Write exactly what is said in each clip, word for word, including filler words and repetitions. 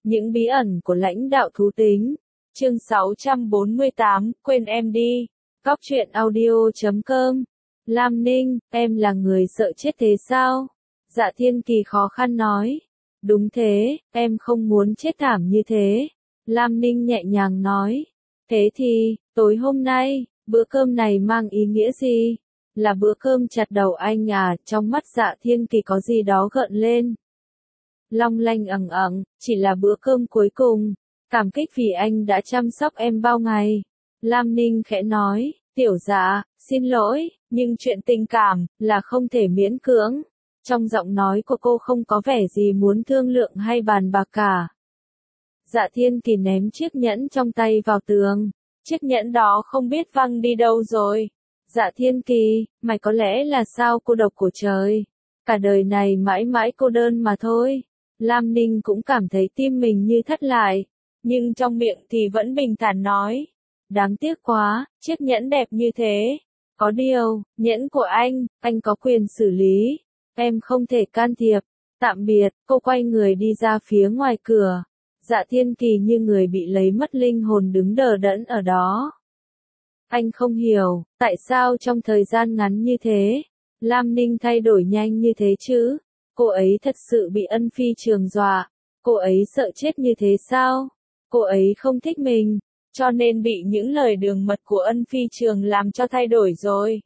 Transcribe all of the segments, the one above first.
Những bí ẩn của lãnh đạo thú tính. Chương sáu trăm bốn mươi tám, quên em đi. Góc truyện audio chấm com. Lam Ninh, em là người sợ chết thế sao? Dạ Thiên Kỳ khó khăn nói. Đúng thế, em không muốn chết thảm như thế. Lam Ninh nhẹ nhàng nói. Thế thì, tối hôm nay, bữa cơm này mang ý nghĩa gì? Là bữa cơm chặt đầu anh à? Trong mắt Dạ Thiên Kỳ có gì đó gợn lên. Long lanh ẳng ẳng, chỉ là bữa cơm cuối cùng. Cảm kích vì anh đã chăm sóc em bao ngày. Lam Ninh khẽ nói, tiểu Dạ, xin lỗi, nhưng chuyện tình cảm, là không thể miễn cưỡng. Trong giọng nói của cô không có vẻ gì muốn thương lượng hay bàn bạc cả. Dạ Thiên Kỳ ném chiếc nhẫn trong tay vào tường. Chiếc nhẫn đó không biết văng đi đâu rồi. Dạ Thiên Kỳ, mày có lẽ là sao cô độc của trời. Cả đời này mãi mãi cô đơn mà thôi. Lam Ninh cũng cảm thấy tim mình như thắt lại. Nhưng trong miệng thì vẫn bình thản nói. Đáng tiếc quá, chiếc nhẫn đẹp như thế. Có điều, nhẫn của anh, anh có quyền xử lý. Em không thể can thiệp. Tạm biệt, cô quay người đi ra phía ngoài cửa. Dạ Thiên Kỳ như người bị lấy mất linh hồn đứng đờ đẫn ở đó. Anh không hiểu, tại sao trong thời gian ngắn như thế, Lam Ninh thay đổi nhanh như thế chứ? Cô ấy thật sự bị Ân Phi Trường dọa. Cô ấy sợ chết như thế sao? Cô ấy không thích mình, cho nên bị những lời đường mật của Ân Phi Trường làm cho thay đổi rồi.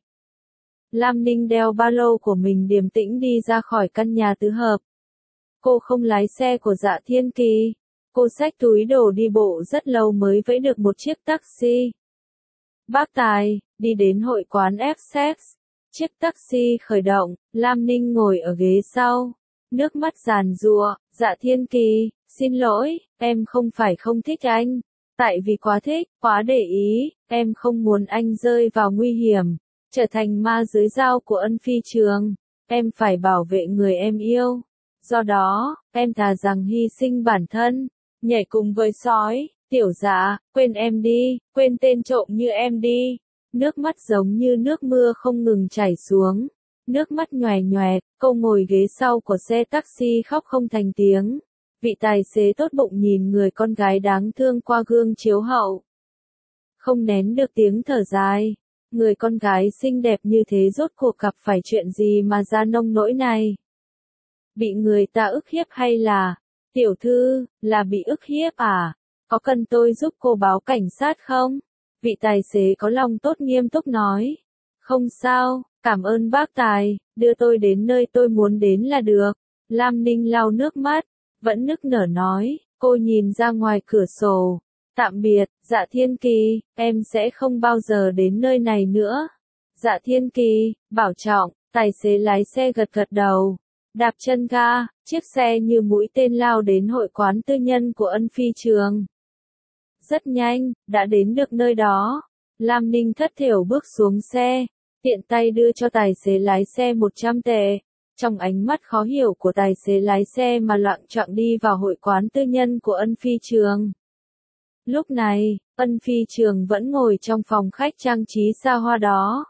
Lam Ninh đeo ba lô của mình điềm tĩnh đi ra khỏi căn nhà tứ hợp. Cô không lái xe của Dạ Thiên Kỳ. Cô xách túi đồ đi bộ rất lâu mới vẫy được một chiếc taxi. Bác Tài, đi đến hội quán Essex. Chiếc taxi khởi động, Lam Ninh ngồi ở ghế sau. Nước mắt giàn giụa, Dạ Thiên Kỳ, xin lỗi, em không phải không thích anh. Tại vì quá thích, quá để ý, em không muốn anh rơi vào nguy hiểm, trở thành ma dưới dao của Ân Phi Trường. Em phải bảo vệ người em yêu. Do đó, em thà rằng hy sinh bản thân, nhảy cùng với sói. Tiểu Dạ, quên em đi, quên tên trộm như em đi. Nước mắt giống như nước mưa không ngừng chảy xuống. Nước mắt nhòe nhòe, cô ngồi ghế sau của xe taxi khóc không thành tiếng. Vị tài xế tốt bụng nhìn người con gái đáng thương qua gương chiếu hậu. Không nén được tiếng thở dài. Người con gái xinh đẹp như thế rốt cuộc gặp phải chuyện gì mà ra nông nỗi này? Bị người ta ức hiếp hay là... Tiểu thư, là bị ức hiếp à? Có cần tôi giúp cô báo cảnh sát không? Vị tài xế có lòng tốt nghiêm túc nói. Không sao, cảm ơn bác Tài, đưa tôi đến nơi tôi muốn đến là được. Lam Ninh lau nước mắt, vẫn nức nở nói, cô nhìn ra ngoài cửa sổ. Tạm biệt, Dạ Thiên Kỳ, em sẽ không bao giờ đến nơi này nữa. Dạ Thiên Kỳ, bảo trọng, tài xế lái xe gật gật đầu. Đạp chân ga, chiếc xe như mũi tên lao đến hội quán tư nhân của Ân Phi Trường. Rất nhanh, đã đến được nơi đó. Lam Ninh thất thểu bước xuống xe, tiện tay đưa cho tài xế lái xe một trăm tệ. Trong ánh mắt khó hiểu của tài xế lái xe mà loạng choạng đi vào hội quán tư nhân của Ân Phi Trường. Lúc này, Ân Phi Trường vẫn ngồi trong phòng khách trang trí xa hoa đó.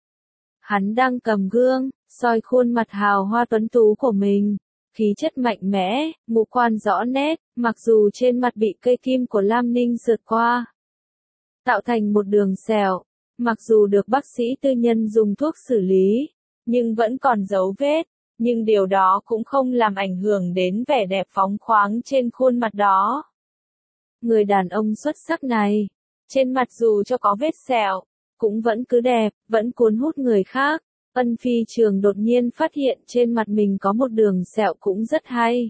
Hắn đang cầm gương, soi khuôn mặt hào hoa tuấn tú của mình. Khí chất mạnh mẽ, ngũ quan rõ nét, mặc dù trên mặt bị cây kim của Lam Ninh sượt qua, tạo thành một đường sẹo. Mặc dù được bác sĩ tư nhân dùng thuốc xử lý, nhưng vẫn còn dấu vết. Nhưng điều đó cũng không làm ảnh hưởng đến vẻ đẹp phóng khoáng trên khuôn mặt đó. Người đàn ông xuất sắc này, trên mặt dù cho có vết sẹo, cũng vẫn cứ đẹp, vẫn cuốn hút người khác. Ân Phi Trường đột nhiên phát hiện trên mặt mình có một đường sẹo cũng rất hay.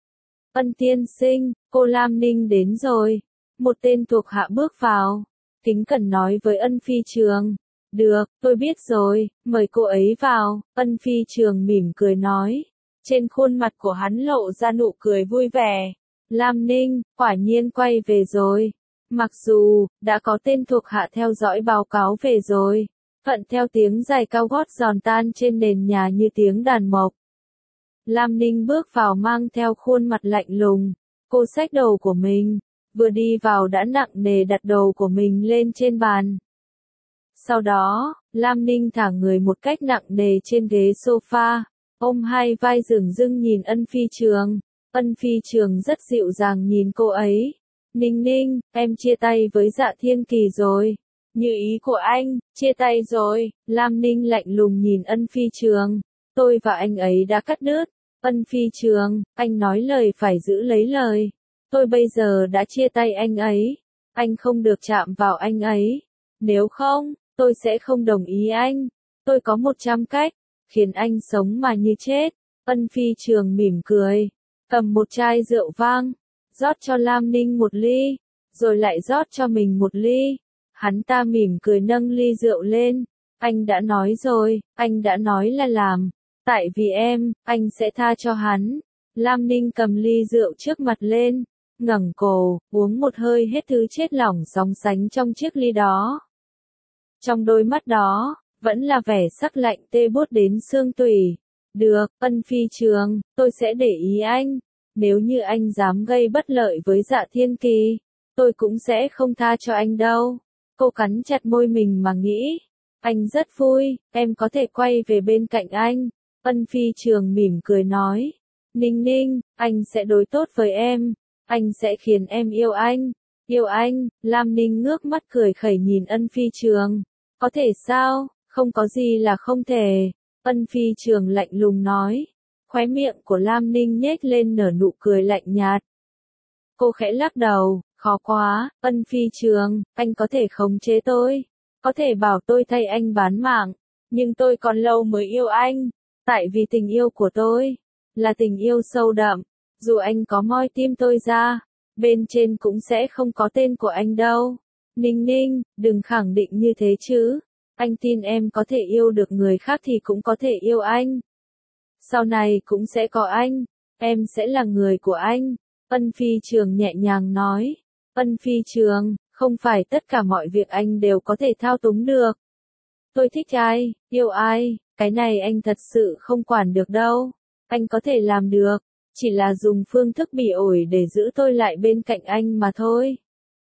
Ân tiên sinh, cô Lam Ninh đến rồi. Một tên thuộc hạ bước vào, kính cẩn nói với Ân Phi Trường. Được, tôi biết rồi, mời cô ấy vào. Ân Phi Trường mỉm cười nói. Trên khuôn mặt của hắn lộ ra nụ cười vui vẻ. Lam Ninh, quả nhiên quay về rồi. Mặc dù, đã có tên thuộc hạ theo dõi báo cáo về rồi. Thuận theo tiếng giày cao gót giòn tan trên nền nhà như tiếng đàn mộc. Lam Ninh bước vào mang theo khuôn mặt lạnh lùng. Cô xách đồ của mình, vừa đi vào đã nặng nề đặt đồ của mình lên trên bàn. Sau đó, Lam Ninh thả người một cách nặng nề trên ghế sofa, ôm hai vai dửng dưng nhìn Ân Phi Trường. Ân Phi Trường rất dịu dàng nhìn cô ấy. Ninh Ninh, em chia tay với Dạ Thiên Kỳ rồi. Như ý của anh, chia tay rồi. Lam Ninh lạnh lùng nhìn Ân Phi Trường. Tôi và anh ấy đã cắt đứt. Ân Phi Trường, anh nói lời phải giữ lấy lời. Tôi bây giờ đã chia tay anh ấy. Anh không được chạm vào anh ấy. Nếu không, tôi sẽ không đồng ý anh. Tôi có một trăm cách, khiến anh sống mà như chết. Ân Phi Trường mỉm cười, cầm một chai rượu vang, rót cho Lam Ninh một ly, rồi lại rót cho mình một ly. Hắn ta mỉm cười nâng ly rượu lên. Anh đã nói rồi, anh đã nói là làm. Tại vì em, anh sẽ tha cho hắn. Lam Ninh cầm ly rượu trước mặt lên, ngẩng cổ, uống một hơi hết thứ chết lỏng sóng sánh trong chiếc ly đó. Trong đôi mắt đó, vẫn là vẻ sắc lạnh tê buốt đến xương tủy. Được, Ân Phi Trường, tôi sẽ để ý anh. Nếu như anh dám gây bất lợi với Dạ Thiên Kỳ, tôi cũng sẽ không tha cho anh đâu. Cô cắn chặt môi mình mà nghĩ. Anh rất vui, em có thể quay về bên cạnh anh. Ân Phi Trường mỉm cười nói. Ninh Ninh, anh sẽ đối tốt với em. Anh sẽ khiến em yêu anh. Yêu anh. Lam Ninh ngước mắt cười khẩy nhìn Ân Phi Trường. Có thể sao, không có gì là không thể. Ân Phi Trường lạnh lùng nói. Khóe miệng của Lam Ninh nhếch lên nở nụ cười lạnh nhạt. Cô khẽ lắc đầu, khó quá. Ân Phi Trường, anh có thể khống chế tôi. Có thể bảo tôi thay anh bán mạng. Nhưng tôi còn lâu mới yêu anh. Tại vì tình yêu của tôi là tình yêu sâu đậm. Dù anh có moi tim tôi ra, bên trên cũng sẽ không có tên của anh đâu. Ninh Ninh, đừng khẳng định như thế chứ. Anh tin em có thể yêu được người khác thì cũng có thể yêu anh. Sau này cũng sẽ có anh. Em sẽ là người của anh. Ân Phi Trường nhẹ nhàng nói. Ân Phi Trường, không phải tất cả mọi việc anh đều có thể thao túng được. Tôi thích ai, yêu ai, cái này anh thật sự không quản được đâu. Anh có thể làm được, chỉ là dùng phương thức bị ổi để giữ tôi lại bên cạnh anh mà thôi.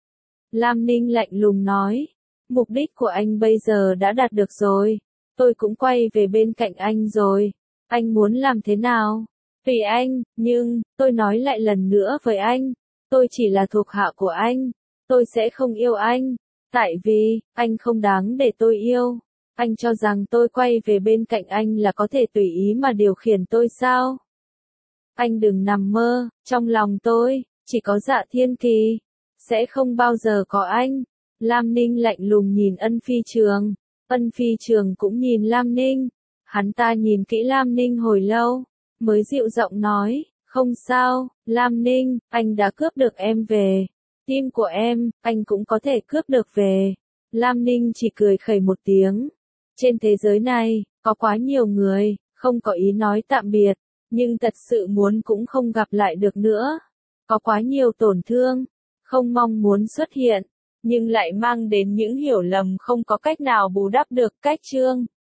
Lam Ninh lạnh lùng nói. Mục đích của anh bây giờ đã đạt được rồi. Tôi cũng quay về bên cạnh anh rồi. Anh muốn làm thế nào? Tùy anh, nhưng, tôi nói lại lần nữa với anh. Tôi chỉ là thuộc hạ của anh. Tôi sẽ không yêu anh. Tại vì, anh không đáng để tôi yêu. Anh cho rằng tôi quay về bên cạnh anh là có thể tùy ý mà điều khiển tôi sao? Anh đừng nằm mơ, trong lòng tôi, chỉ có Dạ Thiên Kỳ. Sẽ không bao giờ có anh. Lam Ninh lạnh lùng nhìn Ân Phi Trường. Ân Phi Trường cũng nhìn Lam Ninh. Hắn ta nhìn kỹ Lam Ninh hồi lâu, mới dịu giọng nói, không sao, Lam Ninh, anh đã cướp được em về. Tim của em, anh cũng có thể cướp được về. Lam Ninh chỉ cười khẩy một tiếng. Trên thế giới này, có quá nhiều người, không có ý nói tạm biệt, nhưng thật sự muốn cũng không gặp lại được nữa. Có quá nhiều tổn thương, không mong muốn xuất hiện, nhưng lại mang đến những hiểu lầm không có cách nào bù đắp được. Cách chương